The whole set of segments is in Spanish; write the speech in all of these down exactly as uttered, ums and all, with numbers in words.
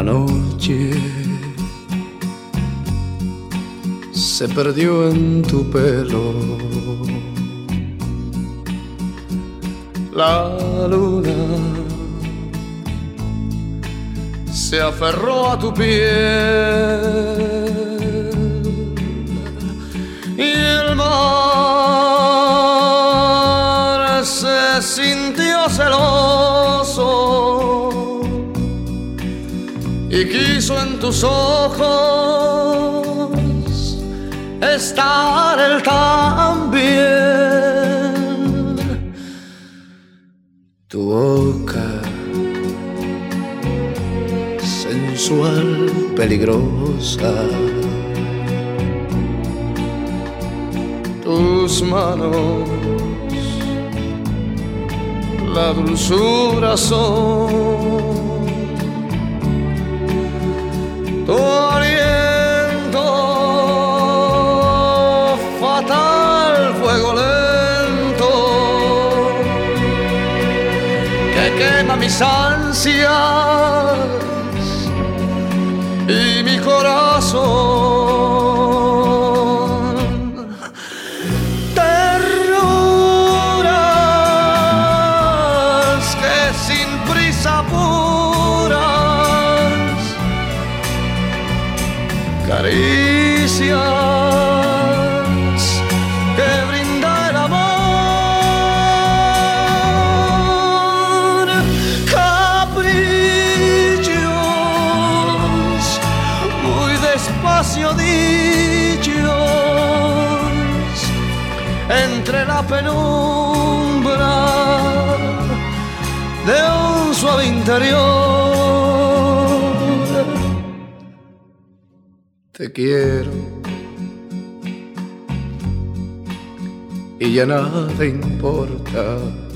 La noche se perdió en tu pelo, la luna se aferró a tu piel y el mar se sintió celoso y quiso en tus ojos estar él también. Tu boca sensual, peligrosa, tus manos la dulzura son, tu aliento fatal, fuego lento que quema mis ansias y mi corazón. Terruras que sin prisa apuras, caricias que brinda el amor, caprichos muy despacio dichos entre la penumbra de un suave interior. Te quiero y ya nada importa.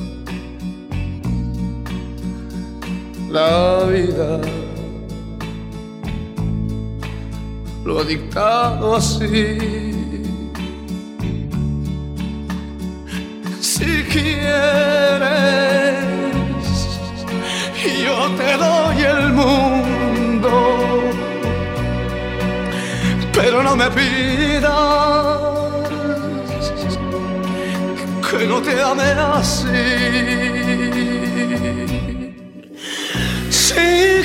La vida lo ha dictado así. Si quieres, yo te doy el mundo, pero no me pidas que no te ame así. Si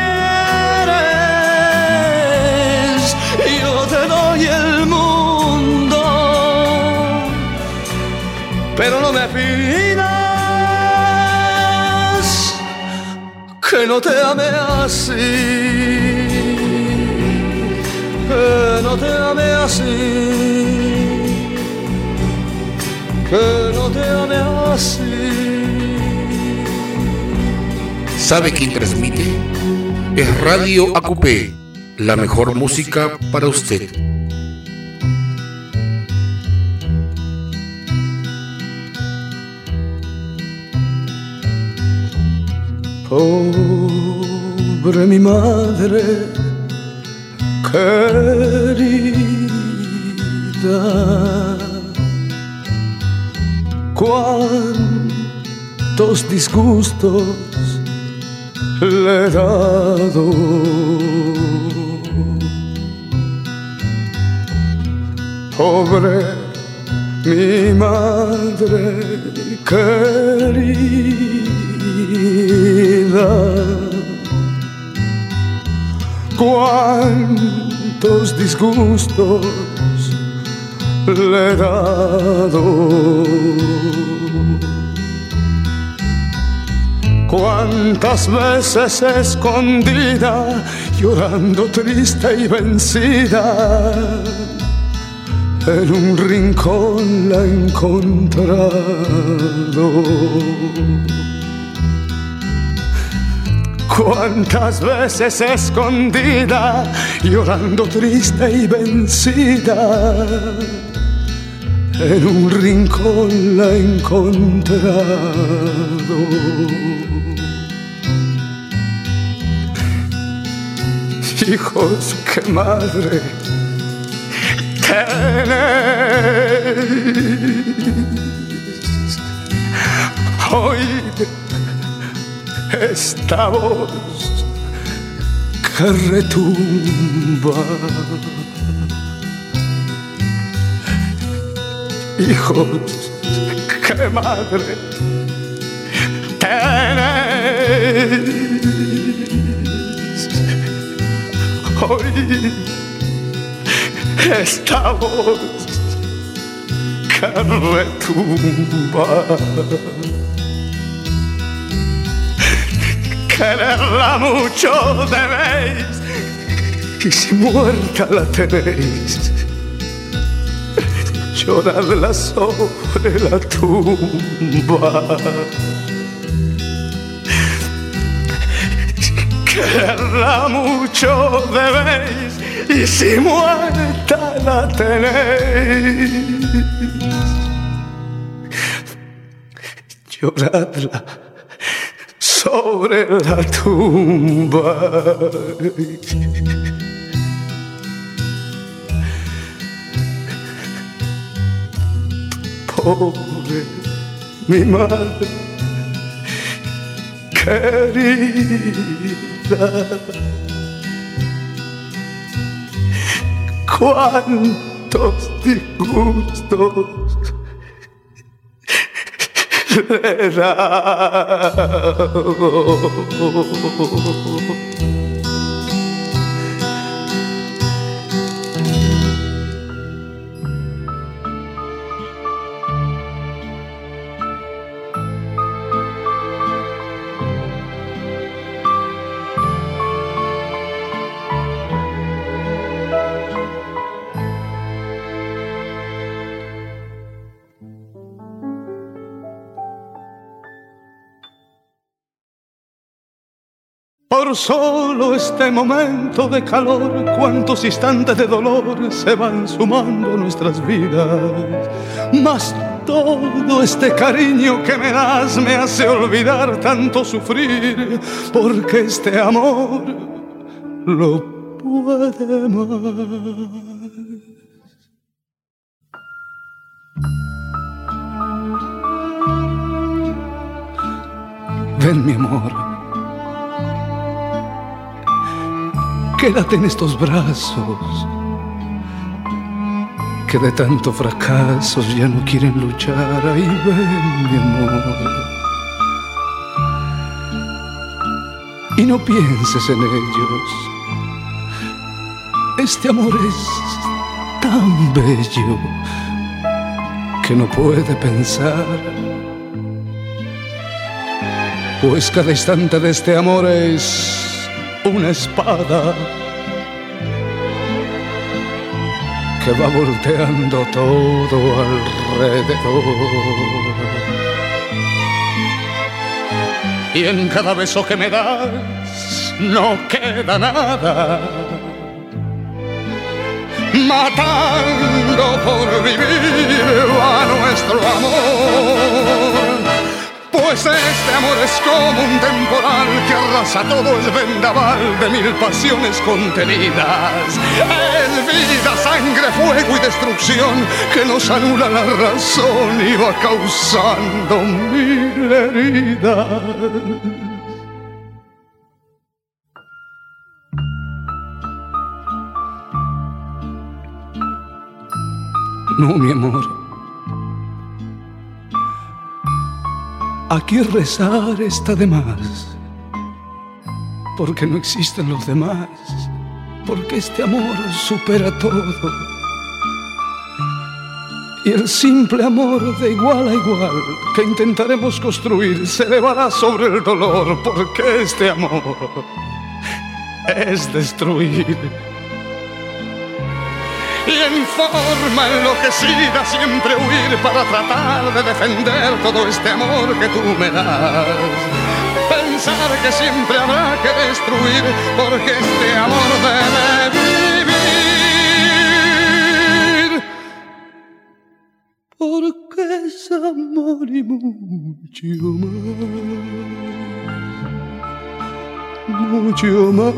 quieres, yo te doy el mundo, pero no me pidas que no te ame así. Que no te ame así, que no te ame así. ¿Sabe quién transmite? Es Radio A Q P, la mejor música para usted. Pobre mi madre querida, cuántos disgustos le he dado. Pobre mi madre querida, cuántos disgustos le he dado. Cuántas veces escondida, llorando triste y vencida, en un rincón la he encontrado. Cuántas veces escondida, llorando triste y vencida, en un rincón la he encontrado. Hijos, qué madre tenéis. Oíd esta voz que retumba. Hijos, qué madre tenéis. Oíd esta voz que retumba. Quererla mucho debéis, y si muerta la tenéis, lloradla sobre la tumba. Quererla mucho debéis, y si muerta la tenéis, lloradla sobre la tumba. Pobre mi madre querida, cuántos disgustos le da. Por solo este momento de calor, cuántos instantes de dolor se van sumando a nuestras vidas. Mas todo este cariño que me das me hace olvidar tanto sufrir, porque este amor lo puede más. Ven, mi amor, quédate en estos brazos que de tanto fracasos ya no quieren luchar. Ahí ven, mi amor, y no pienses en ellos. Este amor es tan bello que no puede pensar, pues cada instante de este amor es una espada que va volteando todo alrededor. Y en cada beso que me das no queda nada, matando por vivir a nuestro amor. Pues este amor es como un temporal que arrasa todo el vendaval de mil pasiones contenidas. Es vida, sangre, fuego y destrucción que nos anula la razón y va causando mil heridas. No, mi amor, aquí rezar está de más, porque no existen los demás, porque este amor supera todo. Y el simple amor de igual a igual que intentaremos construir se elevará sobre el dolor, porque este amor es destruir. Y en forma enloquecida siempre huir para tratar de defender todo este amor que tú me das. Pensar que siempre habrá que destruir, porque este amor debe vivir. Porque es amor y mucho más, mucho más,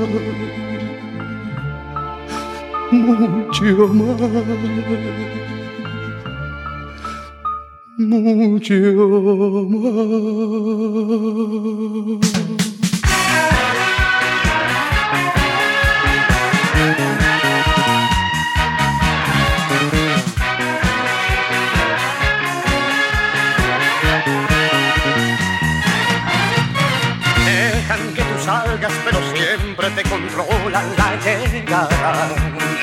mucho más, mucho más. llegarán.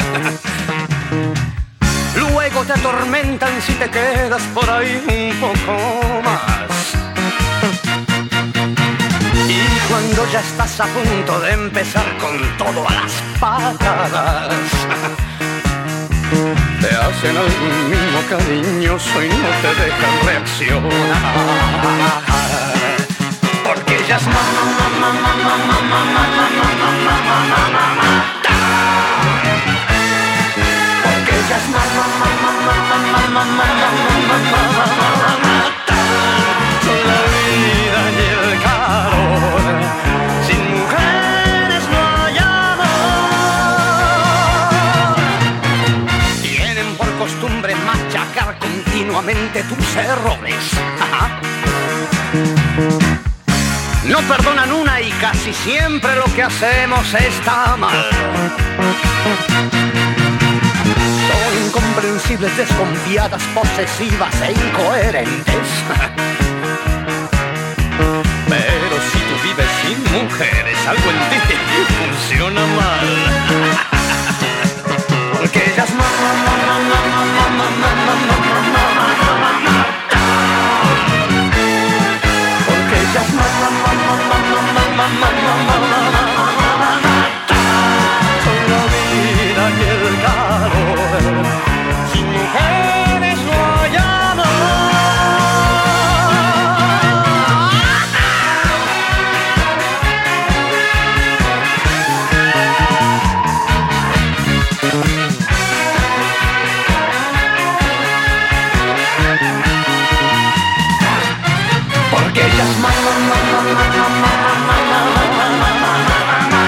Luego te atormentan si te quedas por ahí un poco más. Y cuando ya estás a punto de empezar con todo a las patadas, te hacen algún mimo cariñoso y no te dejan reaccionar. Porque ella es mamá, mamá, mamá, mamá, mamá, mamá, mamá, mamá. Porque ella es mamá, mamá, mamá, mamá, mamá, mamá, mamá. La vida y el calor, sin mujeres no hay amor. Tienen por costumbre machacar continuamente tus errores. Ajá. No perdonan una y casi siempre lo que hacemos está mal. Son incomprensibles, desconfiadas, posesivas e incoherentes. Pero si tú vives sin mujeres, algo en ti funciona mal. Porque ellas mamá, mamá, mamá, mamá, mamá, mamá, mamá, mamá. Porque ellas mamá, mamá, mamá, mamá, mamá, mamá, mamá. Son la vida y el calor. Sin mujeres no hay amor. Porque ellas mamá, mamá, mamá, mamá, mamá, mamá, mamá.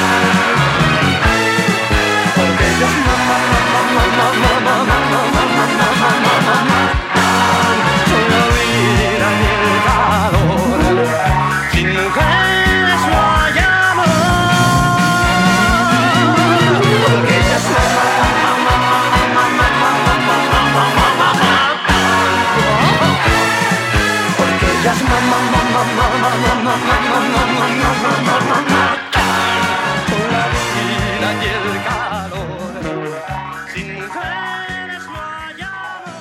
Porque ellas mamá, mamá, mamá, mamá, mamá, mamá, mamá. Son la vida y el calor. Sin mujeres no hay amor. Porque ellas mamá, mamá, mamá, mamá, mamá, mamá, mamá, mamá. Porque ellas mamá, mamá, mamá, mamá, mamá, mamá, mamá, mamá. Con la vida y el calor, sin mujeres no hay amor.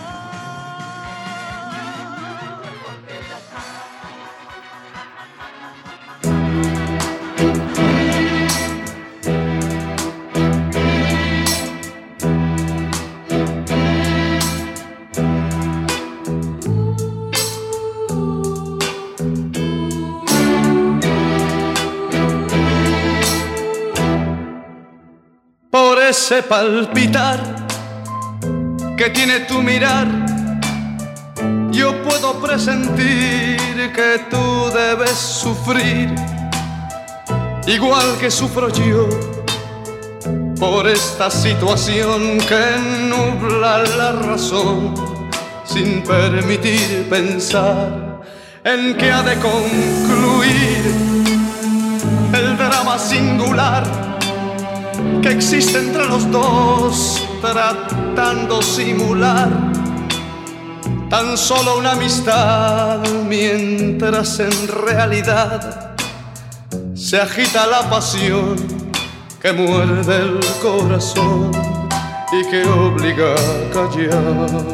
Por ese palpitar que tiene tu mirar, yo puedo presentir que tú debes sufrir, igual que sufro yo, por esta situación que nubla la razón, sin permitir pensar en que ha de concluir el drama singular que existe entre los dos, tratando simular tan solo una amistad, mientras en realidad se agita la pasión que muerde el corazón y que obliga a callar.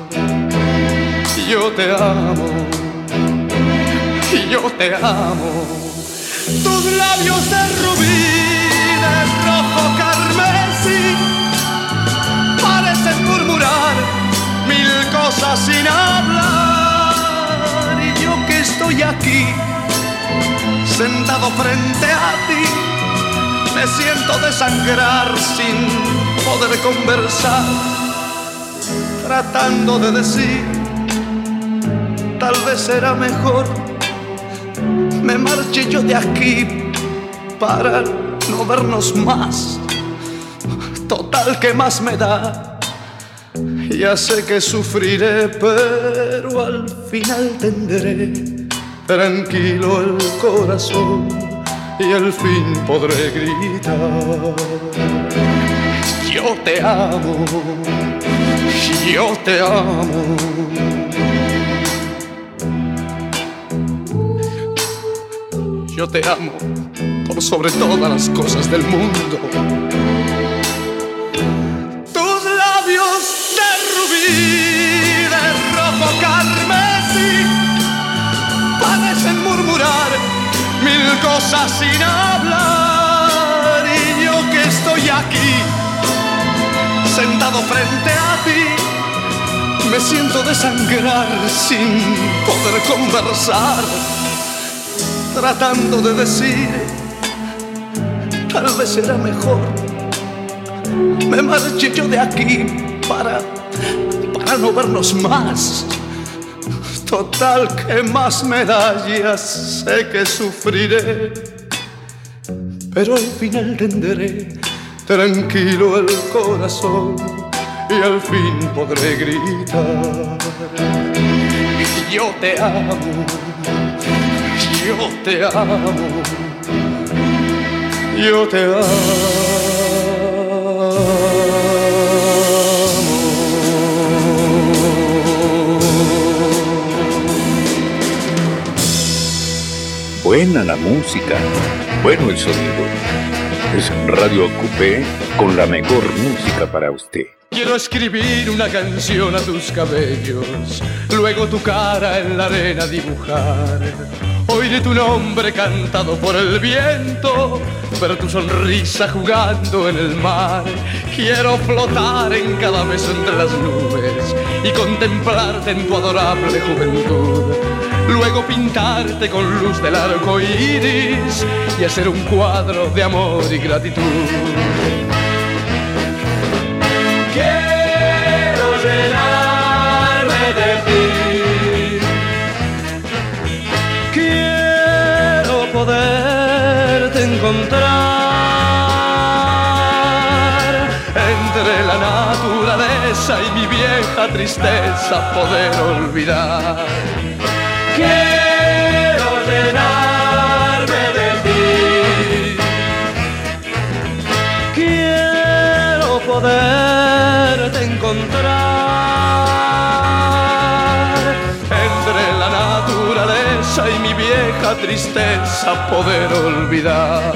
Yo te amo, yo te amo, tus labios de rubí, de rojo carmesí, parecen murmurar mil cosas sin hablar. Y yo que estoy aquí, sentado frente a ti, me siento desangrar sin poder conversar, tratando de decir, tal vez será mejor me marche yo de aquí para no vernos más. Total, ¿qué más me da? Ya sé que sufriré, pero al final tendré tranquilo el corazón y al fin podré gritar: yo te amo, yo te amo. yo te amo por sobre todas las cosas del mundo. Tus labios de rubí, de rojo carmesí, parecen murmurar mil cosas sin hablar. Y yo que estoy aquí, sentado frente a ti, me siento desangrar sin poder conversar, tratando de decir, tal vez será mejor me marche yo de aquí para, para no vernos más. Total, que más medallas sé que sufriré, pero al final tendré tranquilo el corazón y al fin podré gritar: yo te amo, yo te amo, yo te amo. Buena la música, bueno el sonido. Es Radio Acupé con la mejor música para usted. Quiero escribir una canción a tus cabellos, luego tu cara en la arena dibujar. Oiré tu nombre cantado por el viento, ver tu sonrisa jugando en el mar. Quiero flotar en cada beso entre las nubes y contemplarte en tu adorable juventud. Luego pintarte con luz del arco iris y hacer un cuadro de amor y gratitud. Quiero llenarme de ti, quiero poderte encontrar entre la naturaleza y mi vieja tristeza, poder olvidar. Quiero llenarme de ti, quiero poderte encontrar entre la naturaleza y mi vieja tristeza, poder olvidar.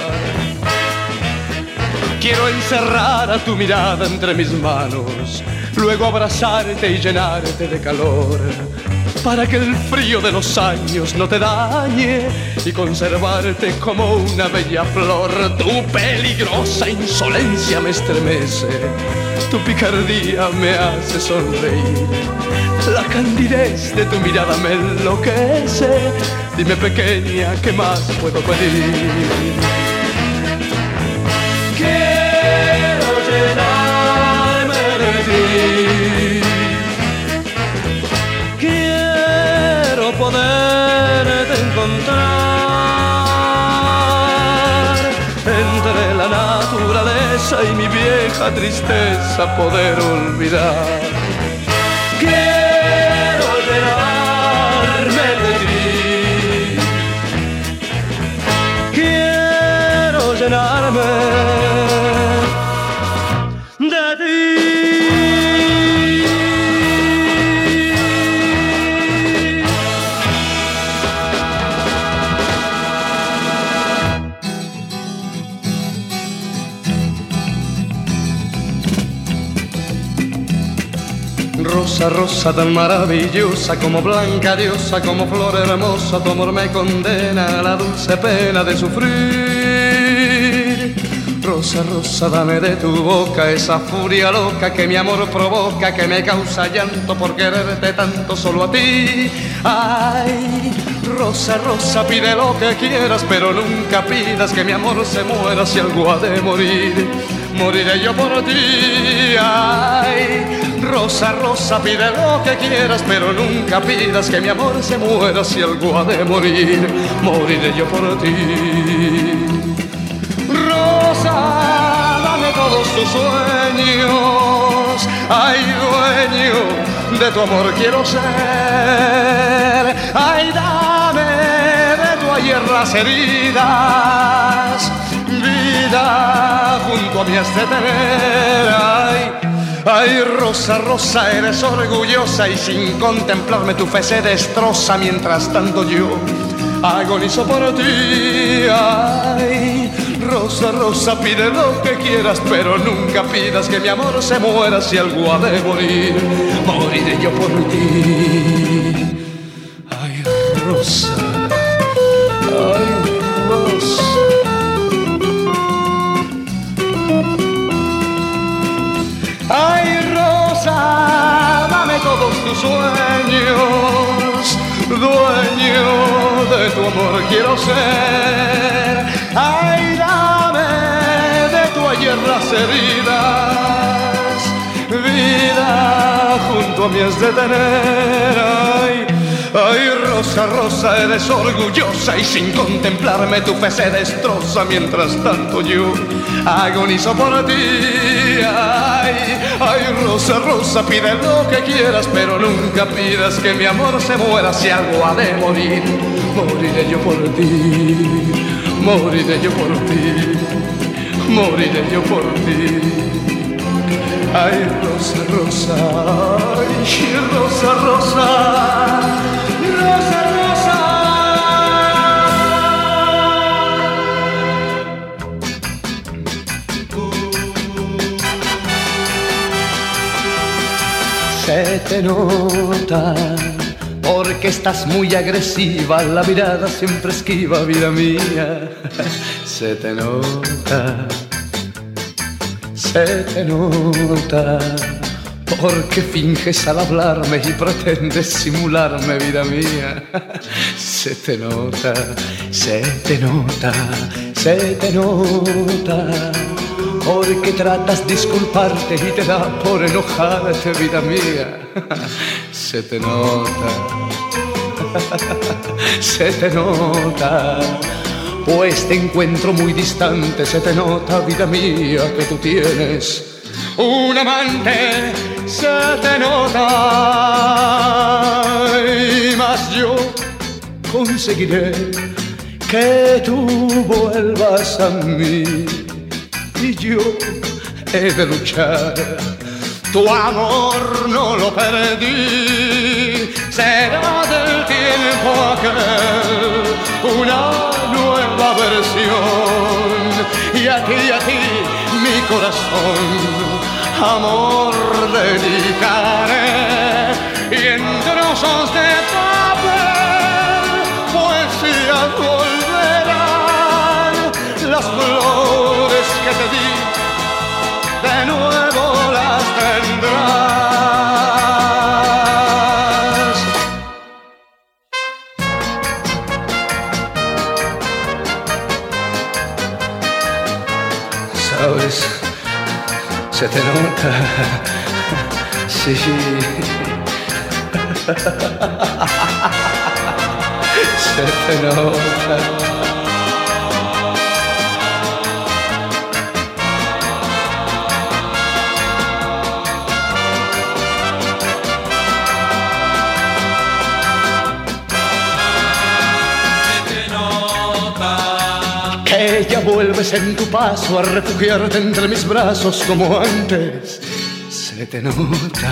Quiero encerrar a tu mirada entre mis manos, luego abrazarte y llenarte de calor, para que el frío de los años no te dañe y conservarte como una bella flor. Tu peligrosa insolencia me estremece, tu picardía me hace sonreír, la candidez de tu mirada me enloquece. Dime, pequeña, ¿qué más puedo pedir? Quiero llenarme de ti, poderte encontrar entre la naturaleza y mi vieja tristeza, poder olvidar. Quiero llenarme de ti, quiero llenarme de ti. Rosa, rosa tan maravillosa, como blanca diosa, como flor hermosa, tu amor me condena a la dulce pena de sufrir. Rosa, rosa, dame de tu boca esa furia loca que mi amor provoca, que me causa llanto por quererte tanto solo a ti. Ay, rosa, rosa, pide lo que quieras, pero nunca pidas que mi amor se muera. Si algo ha de morir, moriré yo por ti. Ay, rosa, rosa, pide lo que quieras, pero nunca pidas que mi amor se muera. Si algo ha de morir, moriré yo por ti. Rosa, dame todos tus sueños, ay, dueño de tu amor quiero ser. Ay, dame de tu ayer las heridas, vida junto a mí has de tener. Ay, ay, rosa, rosa, eres orgullosa y sin contemplarme tu fe se destroza. Mientras tanto yo agonizo por ti. Ay, rosa, rosa, pide lo que quieras, pero nunca pidas que mi amor se muera. Si algo ha de morir, moriré yo por ti. Ay, rosa, ay, rosa. Ay, rosa, dame todos tus sueños, dueño de tu amor quiero ser. Ay, dame de tu ayer las heridas, vida junto a mí has de tener. Ay, ay, rosa, rosa, eres orgullosa y sin contemplarme tu fe se destroza. Mientras tanto yo agonizo por ti. Ay, ay, rosa, rosa, pide lo que quieras, pero nunca pidas que mi amor se muera. Si algo ha de morir, moriré yo por ti. Moriré yo por ti. Moriré yo por ti. Ay, rosa, rosa, ay, rosa, rosa, rosa, rosa. Se te nota porque estás muy agresiva, la mirada siempre esquiva, vida mía. Se te nota. Se te nota porque finges al hablarme y pretendes simularme, vida mía. Se te nota, se te nota, se te nota porque tratas de disculparte y te da por enojarte, vida mía. Se te nota, se te nota. Pues te encuentro muy distante, se te nota, vida mía, que tú tienes un amante, se te nota. Y más yo conseguiré que tú vuelvas a mí. Y yo he de luchar, tu amor no lo perdí. Será del tiempo aquel una nueva versión. Y a ti, a ti, mi corazón, amor dedicaré. Y en trozos de papel, poesía volverán. Las flores que te di, de nuevo las tendrás. Sabes, se te nota, sí. Se te nota. Que ya vuelves en tu paso a refugiarte entre mis brazos como antes. Se te nota,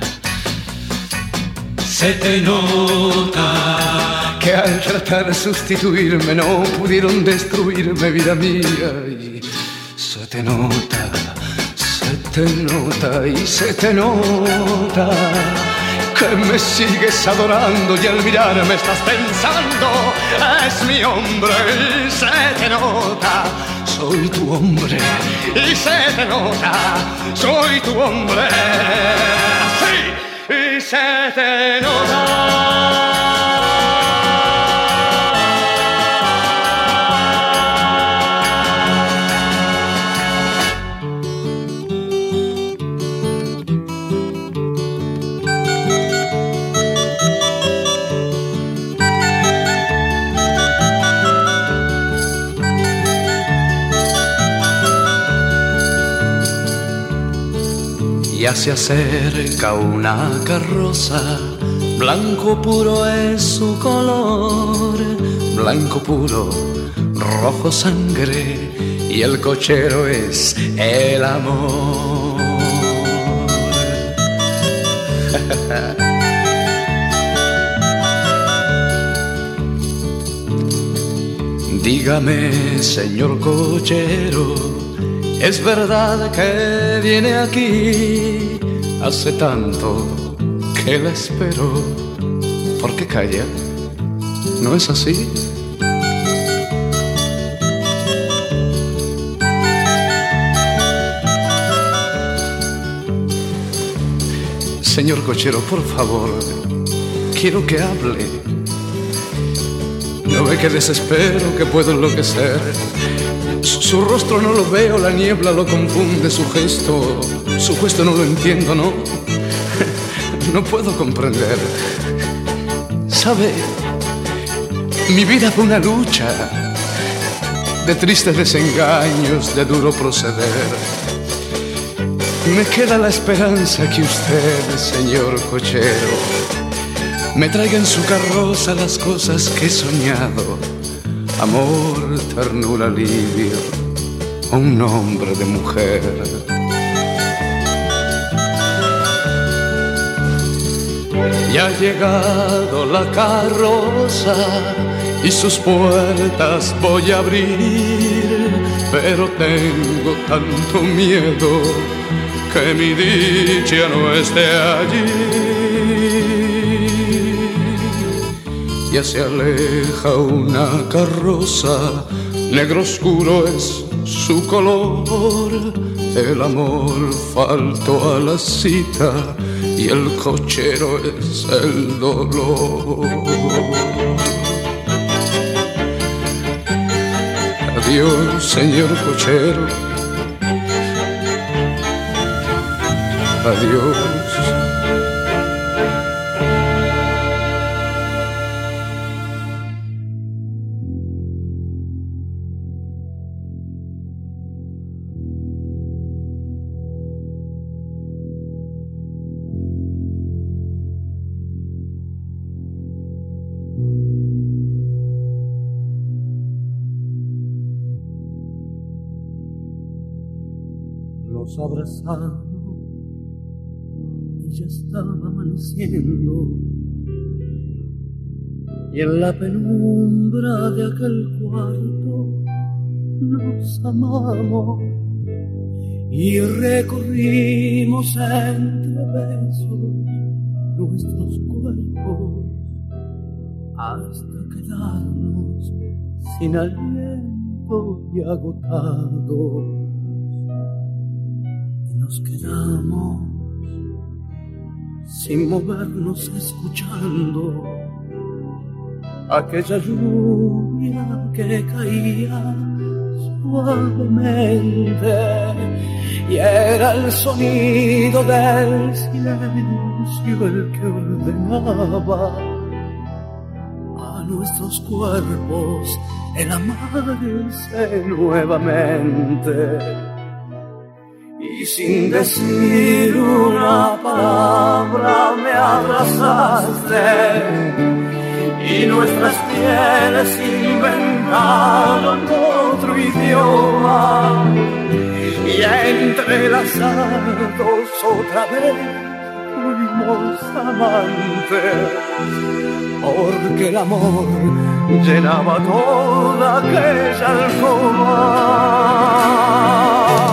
se te nota que al tratar de sustituirme no pudieron destruirme, vida mía. Y se te nota, se te nota y se te nota que me sigues adorando y al mirarme estás pensando, es mi hombre. Y se te nota, soy tu hombre. Y se te nota, soy tu hombre. Sí, y se te nota. Ya se acerca una carroza, blanco puro es su color, blanco puro, rojo sangre, y el cochero es el amor. Dígame, señor cochero, ¿es verdad que viene aquí? Hace tanto que la espero. ¿Por qué calla? ¿No es así? Señor cochero, por favor, quiero que hable. No ve que desespero, que puedo enloquecer. Su, su rostro no lo veo, la niebla lo confunde. Su gesto, su gesto no lo entiendo, ¿no? No puedo comprender. ¿Sabe? Mi vida fue una lucha de tristes desengaños, de duro proceder. Me queda la esperanza que usted, señor cochero, me traiga en su carroza las cosas que he soñado. Amor, ternura, alivio, un nombre de mujer. Ya ha llegado la carroza y sus puertas voy a abrir, pero tengo tanto miedo que mi dicha no esté allí. Ya se aleja una carroza, negro oscuro es su color. El amor faltó a la cita y el cochero es el dolor. Adiós, señor cochero. Adiós. Nos abrazamos y ya estaba amaneciendo, y en la penumbra de aquel cuarto nos amamos y recorrimos entre besos nuestros cuerpos hasta quedarnos sin aliento y agotados. Nos quedamos sin movernos, escuchando aquella lluvia que caía suavemente, y era el sonido del silencio el que ordenaba a nuestros cuerpos el amarse nuevamente. Y sin decir una palabra me abrazaste, y nuestras pieles inventaron otro idioma, y entrelazados otra vez fuimos amantes, porque el amor llenaba toda aquella alcoba.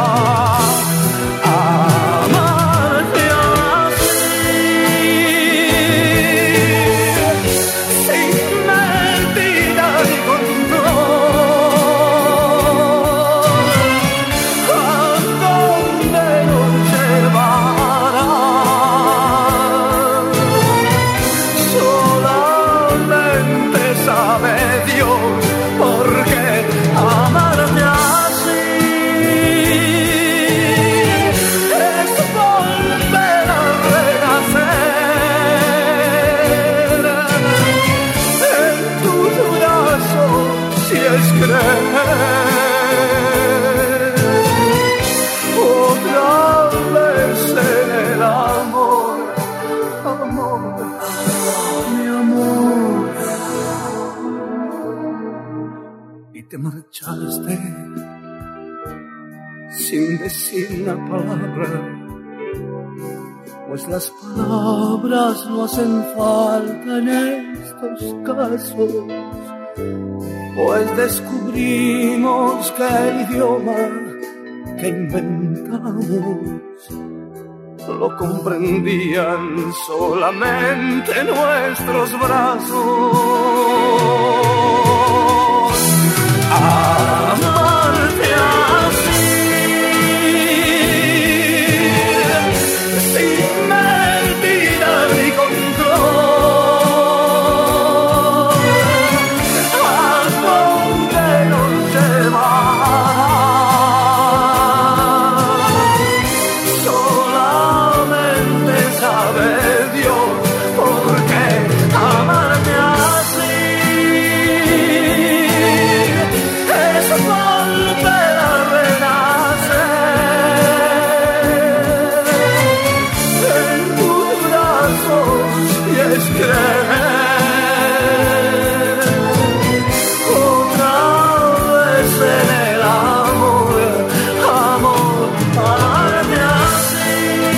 Te marchaste sin decir una palabra, pues las palabras no hacen falta en estos casos. pues descubrimos que el idioma que inventamos lo comprendían solamente nuestros brazos. Amarte así, sin mentira ni control, ¿a dónde nos llevará? Solamente sabe Dios por qué amarte así es volver a renacer en tus brazos y es creer otra vez en el amor, amor, amarte así.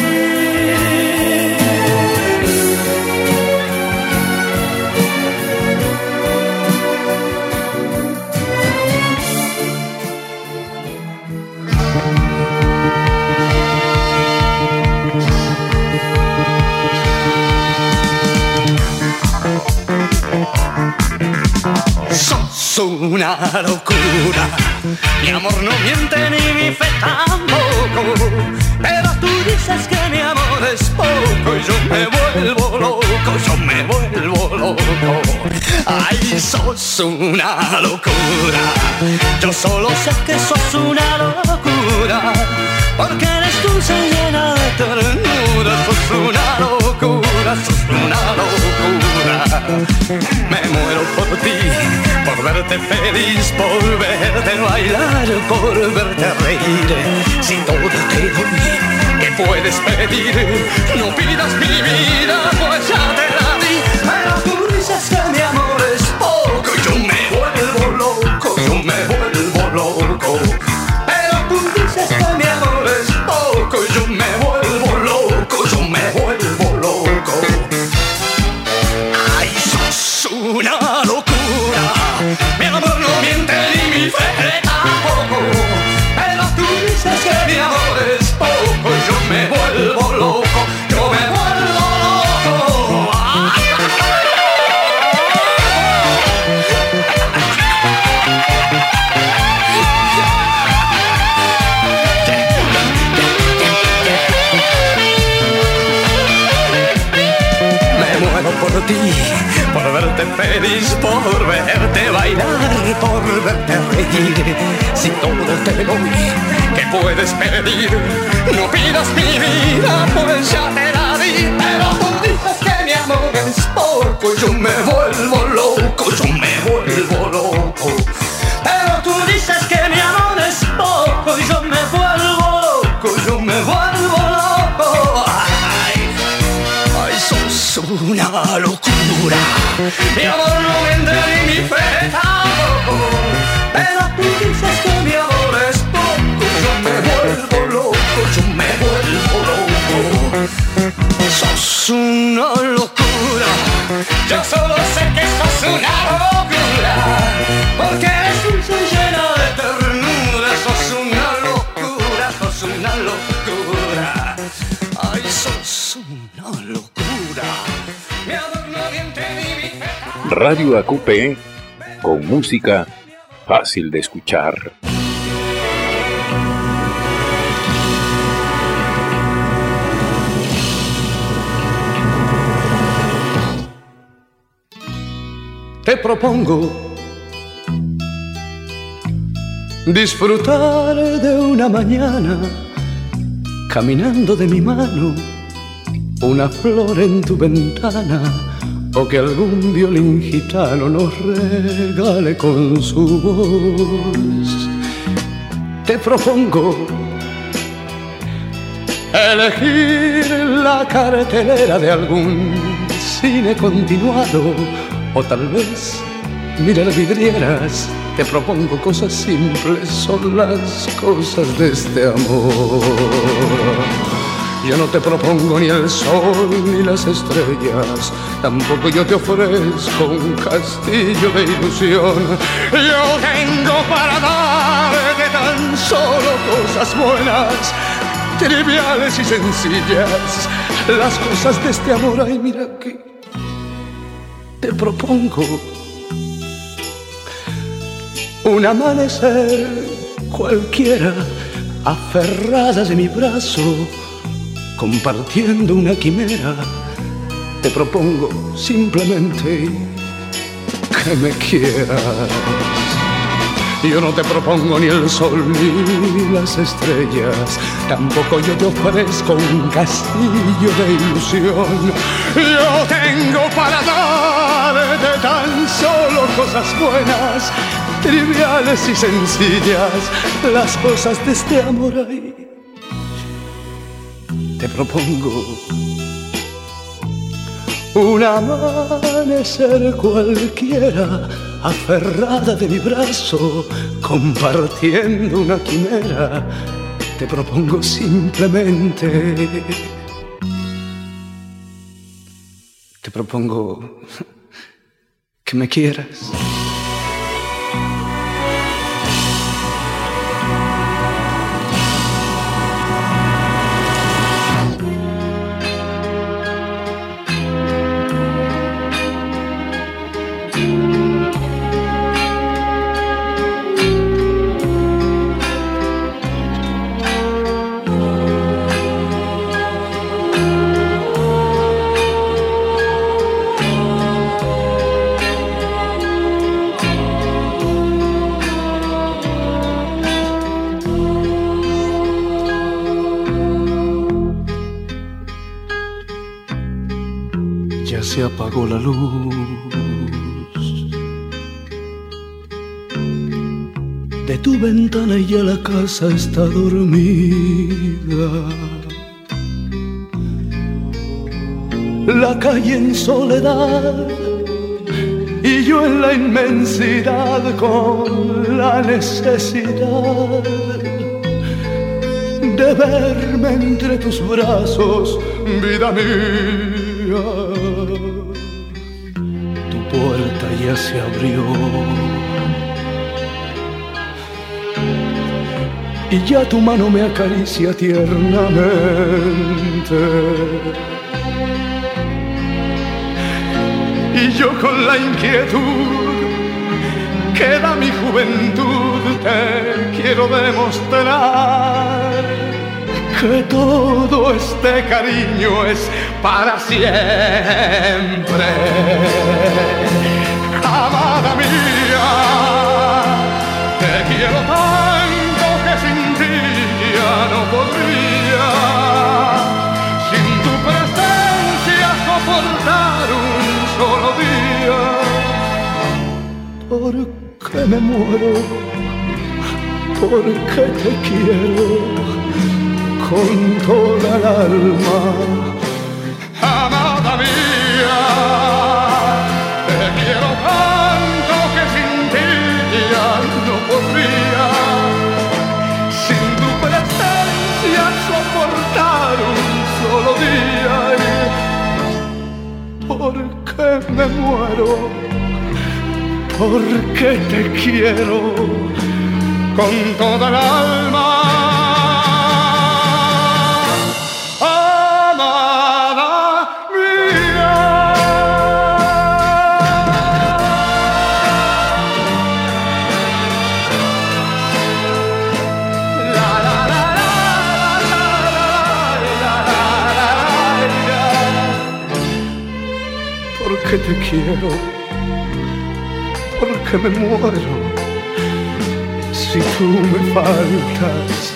Sos una locura, mi amor no miente ni mi fe tampoco, pero tú dices que mi amor es poco y yo me vuelvo loco, yo me vuelvo loco. Ay, sos una locura, yo solo sé que sos una locura, porque eres dulce y llena de ternura, sos una locura, sos una locura. Me muero por ti, por verte feliz, por verte bailar, por verte reír. Si todo te doy, ¿qué puedes pedir? No pidas mi vida, pues ya te la di. Pero tú dices que mi amor es poco y yo me vuelvo loco, yo me vuelvo loco. Pero tú dices que mi amor es poco y yo me vuelvo loco, yo me vuelvo loco. Ay, sos una locura, mi amor no miente ni mi fe tampoco, pero tú dices que mi amor es poco y yo me vuelvo loco, yo me vuelvo loco. Me muero por ti, por verte feliz, por verte bailar, por verte reír. Si todo te doy, ¿qué puedes pedir? No pidas mi vida, pues ya te la di. Pero tú dices que mi amor es poco y yo me vuelvo loco, yo me vuelvo loco. Pero tú dices que mi amor es poco y yo me vuelvo loco, yo me vuelvo loco. Ay, ay, sos una locura, mi amor no vende ni mi fe tampoco, pero tú dices que mi amor es poco, yo me vuelvo loco, yo me vuelvo loco. Sos una locura, yo solo sé que sos una locura, porque eres dulce y llena de ternura, sos una locura, sos una locura. Ay, sos una locura, mi amor no miente ni mi fe. Radio A Q P, con música fácil de escuchar. Te propongo disfrutar de una mañana caminando de mi mano, una flor en tu ventana, o que algún violín gitano nos regale con su voz. Te propongo elegir la cartelera de algún cine continuado, o tal vez mirar vidrieras. Te propongo cosas simples, son las cosas de este amor. Yo no te propongo ni el sol ni las estrellas, tampoco yo te ofrezco un castillo de ilusión. Yo tengo para darte tan solo cosas buenas, triviales y sencillas, las cosas de este amor. Ay, mira que te propongo un amanecer cualquiera, aferradas en mi brazo, compartiendo una quimera. Te propongo simplemente que me quieras. Yo no te propongo ni el sol ni las estrellas, tampoco yo te ofrezco un castillo de ilusión. Yo tengo para darte tan solo cosas buenas, triviales y sencillas, las cosas de este amor. Ahí te propongo un amanecer cualquiera, aferrada de mi brazo, compartiendo una quimera. Te propongo simplemente, te propongo que me quieras. Se apagó la luz de tu ventana y ya la casa está dormida. La calle en soledad y yo en la inmensidad con la necesidad de verme entre tus brazos, vida mía. Tu puerta ya se abrió y ya tu mano me acaricia tiernamente. Y yo con la inquietud que da mi juventud te quiero demostrar que todo este cariño es para siempre. Amada mía, te quiero tanto que sin ti ya no podría, sin tu presencia soportar un solo día. Porque me muero, porque te quiero con toda el alma. Amada mía, te quiero tanto que sin ti ya no podría, sin tu presencia soportar un solo día. Porque me muero, porque te quiero con toda el alma. Porque te quiero, porque me muero, si tú me faltas.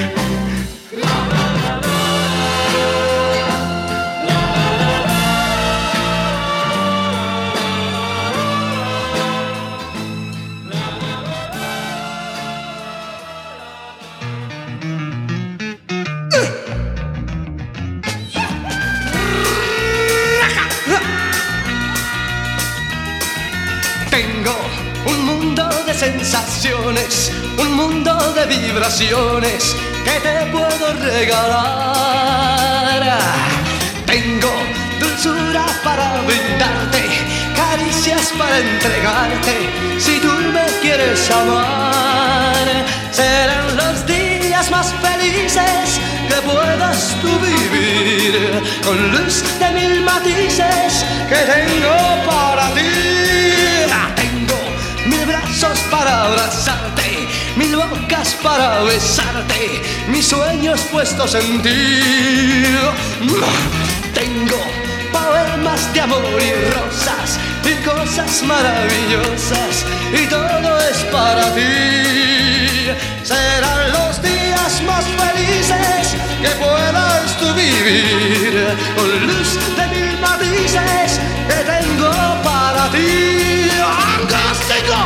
Tengo un mundo de sensaciones, un mundo de vibraciones que te puedo regalar. entregarte si tú me quieres amar. Serán los días más felices que puedas tú vivir, con luz de mil matices que tengo para ti. Tengo mil brazos para abrazarte, mil bocas para besarte, mis sueños puestos en ti. Tengo poemas de amor y rosas y cosas maravillosas, y todo es para ti. Serán los días más felices que puedas tú vivir, con luz de mil matices que tengo para ti. ¡Fantástico!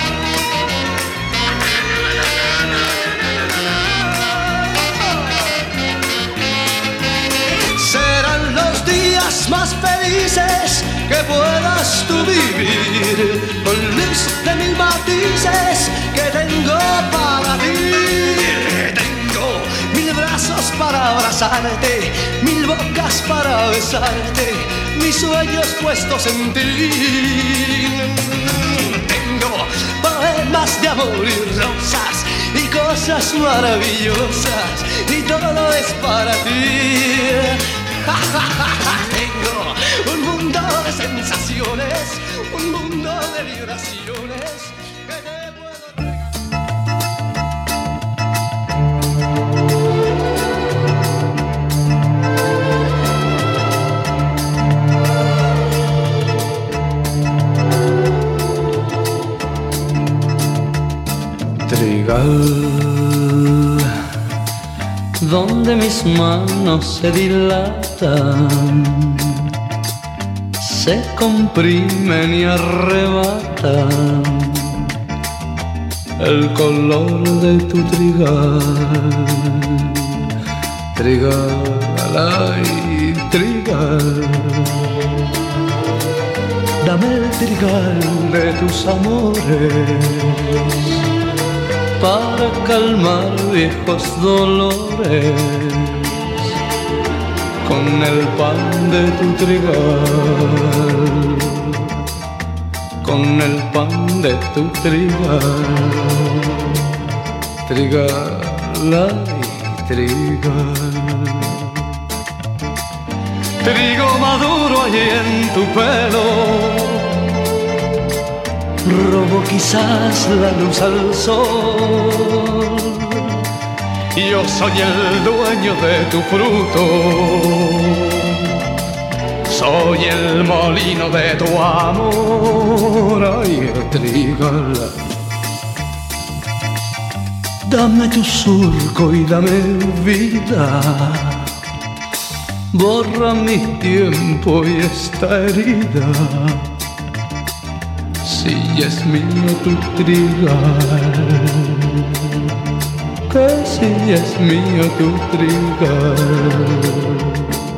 Serán los días más felices que puedas tú vivir, con luz de mil matices que tengo para ti. Tengo mil brazos para abrazarte, mil bocas para besarte, mis sueños puestos en ti. Tengo poemas de amor y rosas y cosas maravillosas, y todo es para ti. Tengo un mundo de sensaciones, un mundo de vibraciones que te puedo Trigal, donde mis manos se dilatan, se comprimen y arrebatan el color de tu trigal. Trigal, ay, trigal, dame el trigal de tus amores para calmar viejos dolores, con el pan de tu trigal, con el pan de tu trigal. Trigal, ay, trigal. Trigo maduro allí en tu pelo, robo quizás la luz al sol. Yo soy el dueño de tu fruto, soy el molino de tu amor. Ay, trigal, dame tu surco y dame vida, borra mi tiempo y esta herida. Si es mío tu trigal, que si es mío tu trigal.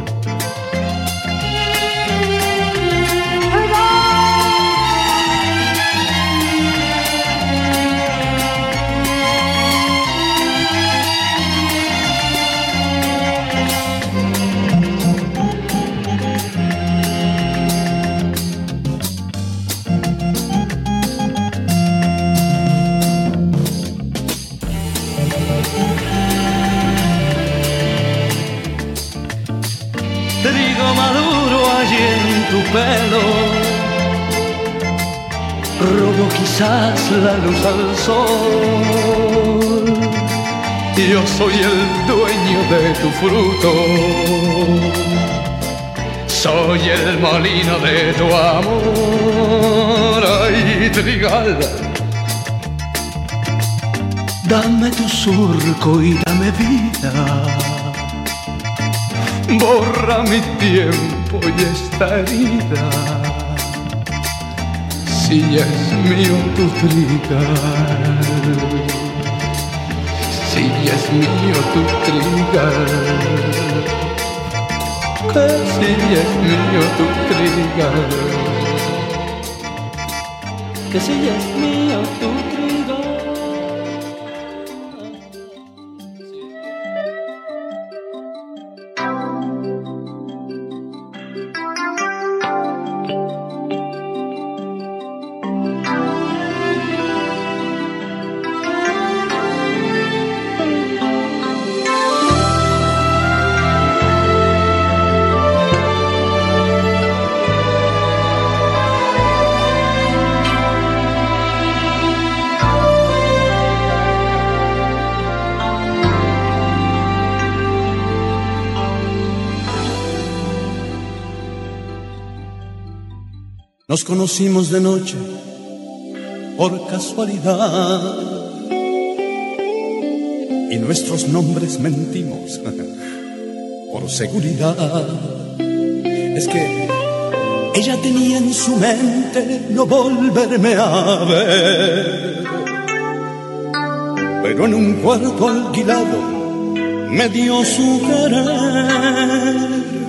Pelo, robo quizás la luz al sol. Yo soy el dueño de tu fruto, soy el molino de tu amor. Ay, trigal, dame tu surco y dame vida, borra mi tiempo y esta herida. Si es mío tu trigal, si es mío tu trigal, que si es mío tu trigal, que si es mío tu trigal. Nos conocimos de noche por casualidad y nuestros nombres mentimos por seguridad. Es que ella tenía en su mente no volverme a ver, pero en un cuarto alquilado me dio su querer.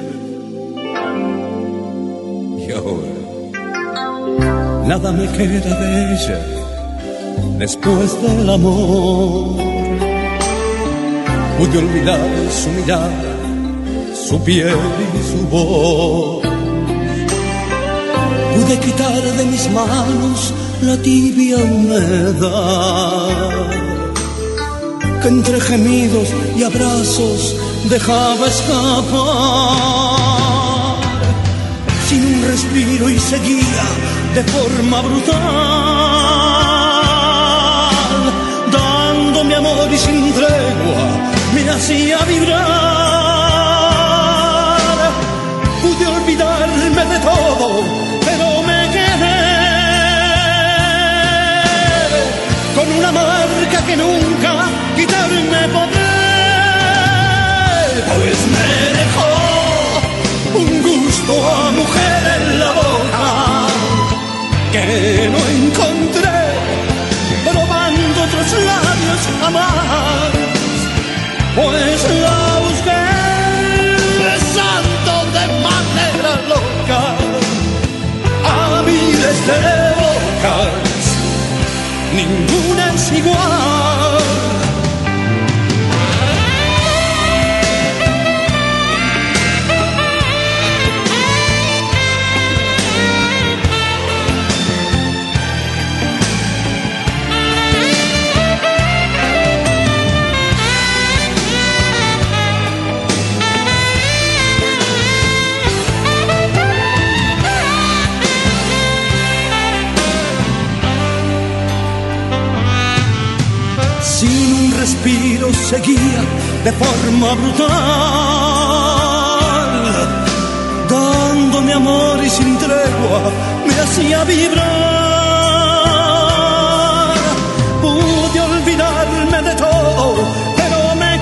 Y ahora nada me queda de ella después del amor. Pude olvidar su mirada, su piel y su voz. Pude quitar de mis manos la tibia humedad que entre gemidos y abrazos dejaba escapar. Sin un respiro y seguía de forma brutal, dando mi amor y sin tregua me hacía vibrar. Pude olvidarme de todo, pero me quedé con una marca que nunca quitarme podré. Pues me dejó un gusto a mujer en la boca que no encontré probando otros labios jamás. Pues la busqué besando de manera loca a miles de bocas, ninguna es igual. Respiro seguía de forma brutal, dando mi amor y sin tregua me hacía vibrar. Pude olvidarme de todo, pero me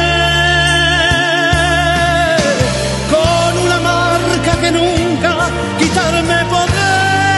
quedé con una marca que nunca quitarme podré.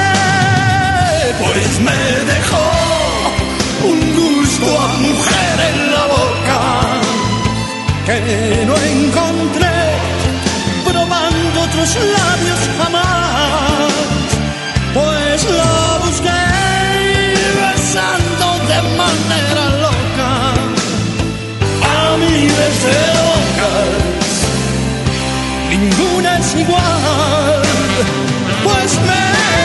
Pues me dejó un gusto a mujer en la boca que no encontré probando otros labios jamás. Pues la busqué besando de manera loca a miles de bocas, ninguna es igual. Pues me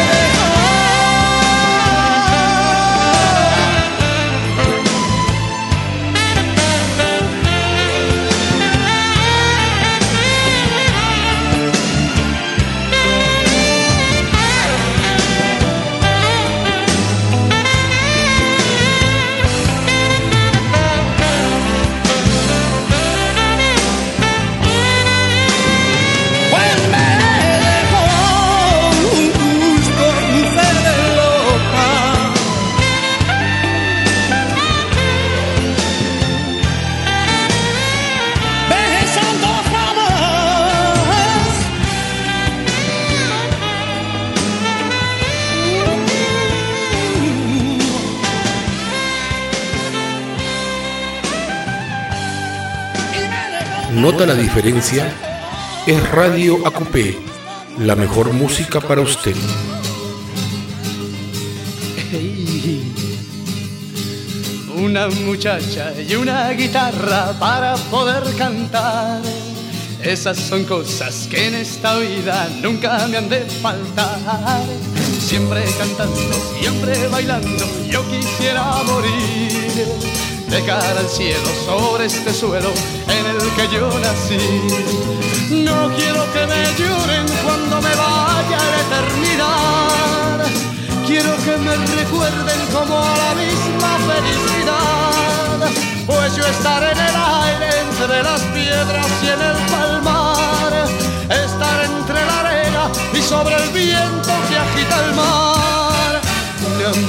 ¿Nota la diferencia? Es Radio A Q P, la mejor música para usted. Hey, una muchacha y una guitarra para poder cantar. Esas son cosas que en esta vida nunca me han de faltar. Siempre cantando, siempre bailando, yo quisiera morir de cara al cielo sobre este suelo en el que yo nací. No quiero que me lloren cuando me vaya a la eternidad. Quiero que me recuerden como a la misma felicidad. Pues yo estaré en el aire entre las piedras y en el palmar. Estar entre la arena y sobre el viento que agita el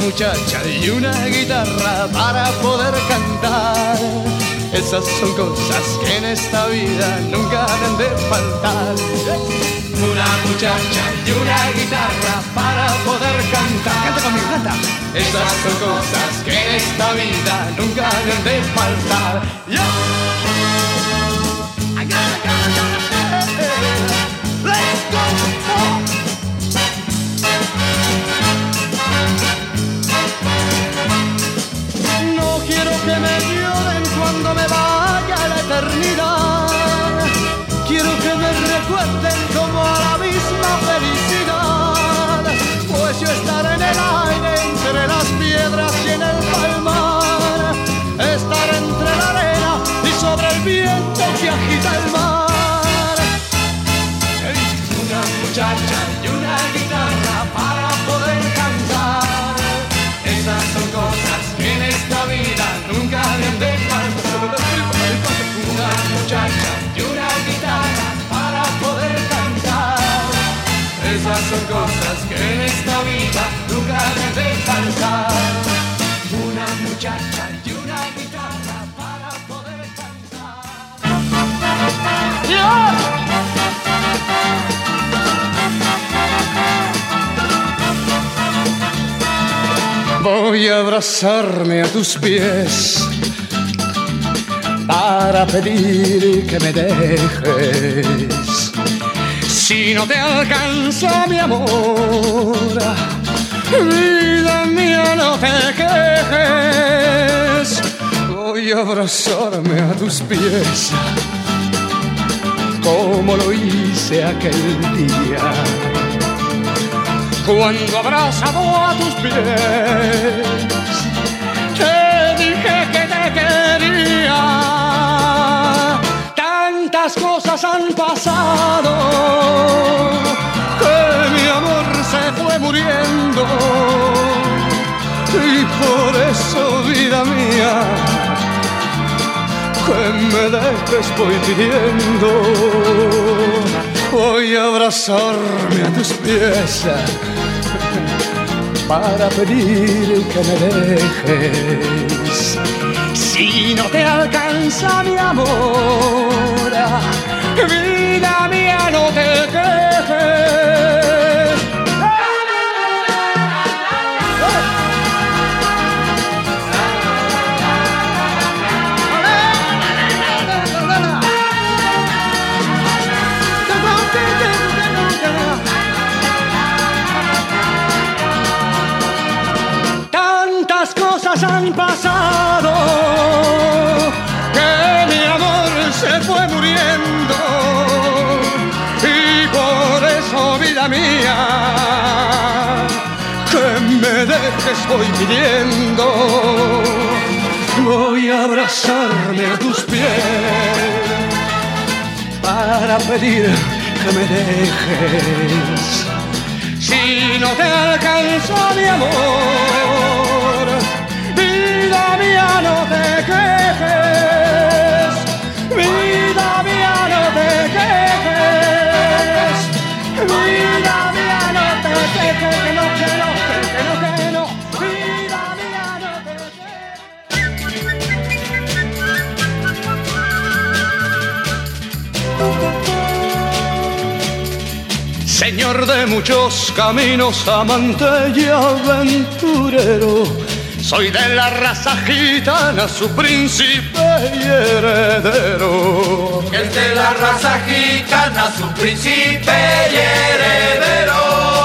muchacha y una guitarra para poder cantar. Esas son cosas que en esta vida nunca deben de faltar. Una muchacha y una guitarra para poder cantar. Canta conmigo, canta. Esas son cosas que en esta vida nunca deben de faltar. Yo. I gotta, gotta, gotta, hey, hey. Let's go. Oh. No quiero que me lloren cuando me vaya a la eternidad. Quiero que me recuerden como a la misma felicidad. Pues yo estaré en el aire, entre las piedras y en el palmar. Estaré entre la arena y sobre el viento que agita el mar. Una muchacha y una guitarra para poder cantar. Esas son cosas que en esta vida nunca deben de faltar. Una muchacha y una guitarra para poder cantar. Esas son cosas que en esta vida nunca deben de faltar. Una muchacha y una guitarra para poder cantar. ¡Yeah! Voy a abrazarme a tus pies para pedir que me dejes. Si no te alcanza mi amor, vida mía, no te quejes. Voy a abrazarme a tus pies como lo hice aquel día, cuando abrazado a tus pies te dije que te quería. Tantas cosas han pasado que mi amor se fue muriendo, y por eso, vida mía, que me dejes voy pidiendo. Voy a abrazarme a tus pies para pedir que me dejes. Si no te alcanza mi amor, vida mía, no te quejes. Tantas cosas han pasado que mi amor se fue muriendo, y por eso, vida mía, que me dejes voy pidiendo. Voy a abrazarme a tus pies para pedir que me dejes. Si no te alcanza mi amor, vida mía, no te quejes. Vida mía, no te quejes. Vida mía, no te quejes. Que no, que no, que no, que no. Vida mía, no te quejes. Señor de muchos caminos, amante y aventurero, soy de la raza gitana, su príncipe y heredero. Es de la raza gitana, su príncipe y heredero.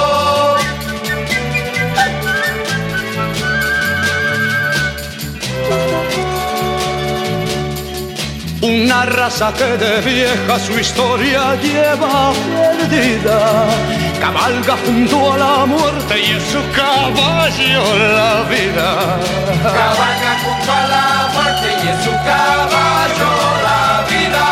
Una raza que de vieja su historia lleva perdida, cabalga junto a la muerte y es su caballo la vida. Cabalga junto a la muerte y es su caballo la vida.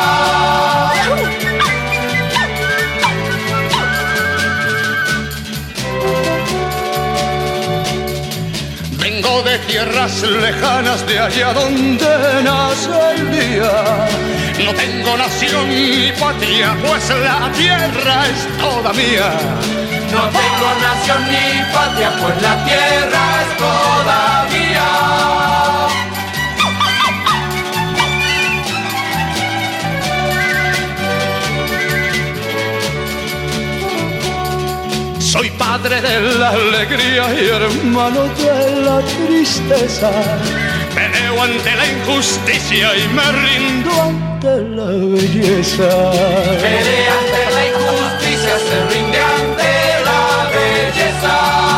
Vengo de tierras lejanas, de allá donde nace el día. No tengo nación ni patria, pues la tierra es toda mía. No tengo nación ni patria, pues la tierra es toda mía. Soy padre de la alegría y hermano de la tristeza. Peleo ante la injusticia y me rindo ante la belleza. Pelea ante la injusticia, se rinde ante la belleza.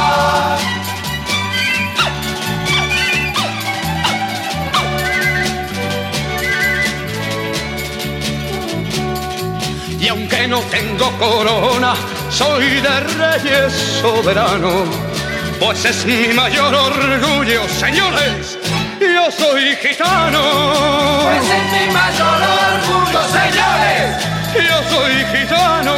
Y aunque no tengo corona, soy de reyes soberano, pues es mi mayor orgullo, señores, yo soy gitano. Pues es mi mayor orgullo, señores, yo soy gitano.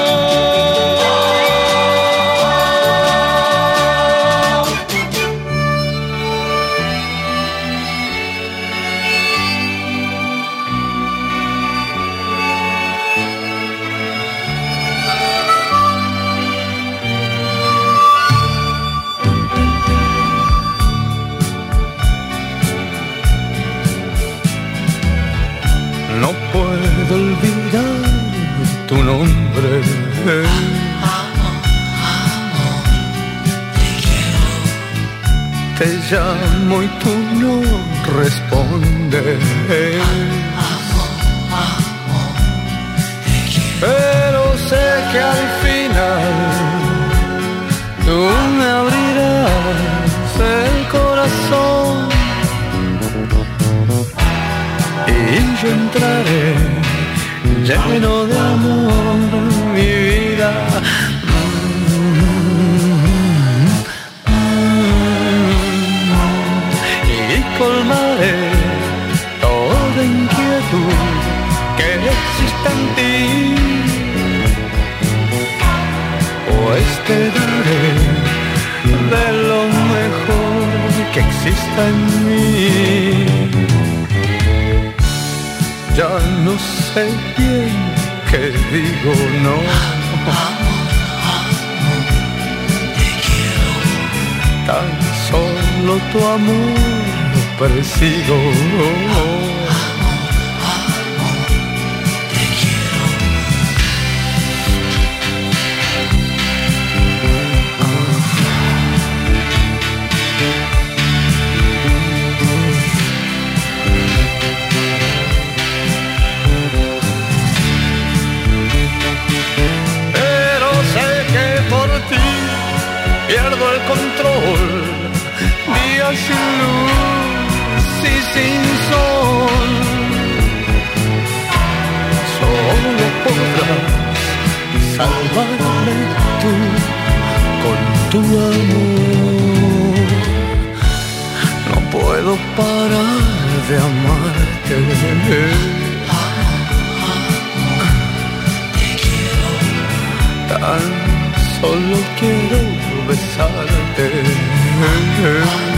No puedo olvidar tu nombre. Amor, amor, te quiero. Te llamo y tú no respondes. Amor, amor, te quiero. Pero sé que al final tú me abrirás el corazón y yo entraré lleno de amor, mi vida. Y colmaré toda inquietud que existe en ti, pues te daré de lo mejor que exista en mí. Ya no sé bien qué digo, no. Amor, amor, te quiero. Tan solo tu amor persigo. Amor, amor, te quiero. Pero sé que por ti pierdo el control. Días sin luz y sin sol. Solo podrás salvarme tú con tu amor. No puedo parar de amarte. Tan solo quiero besarte.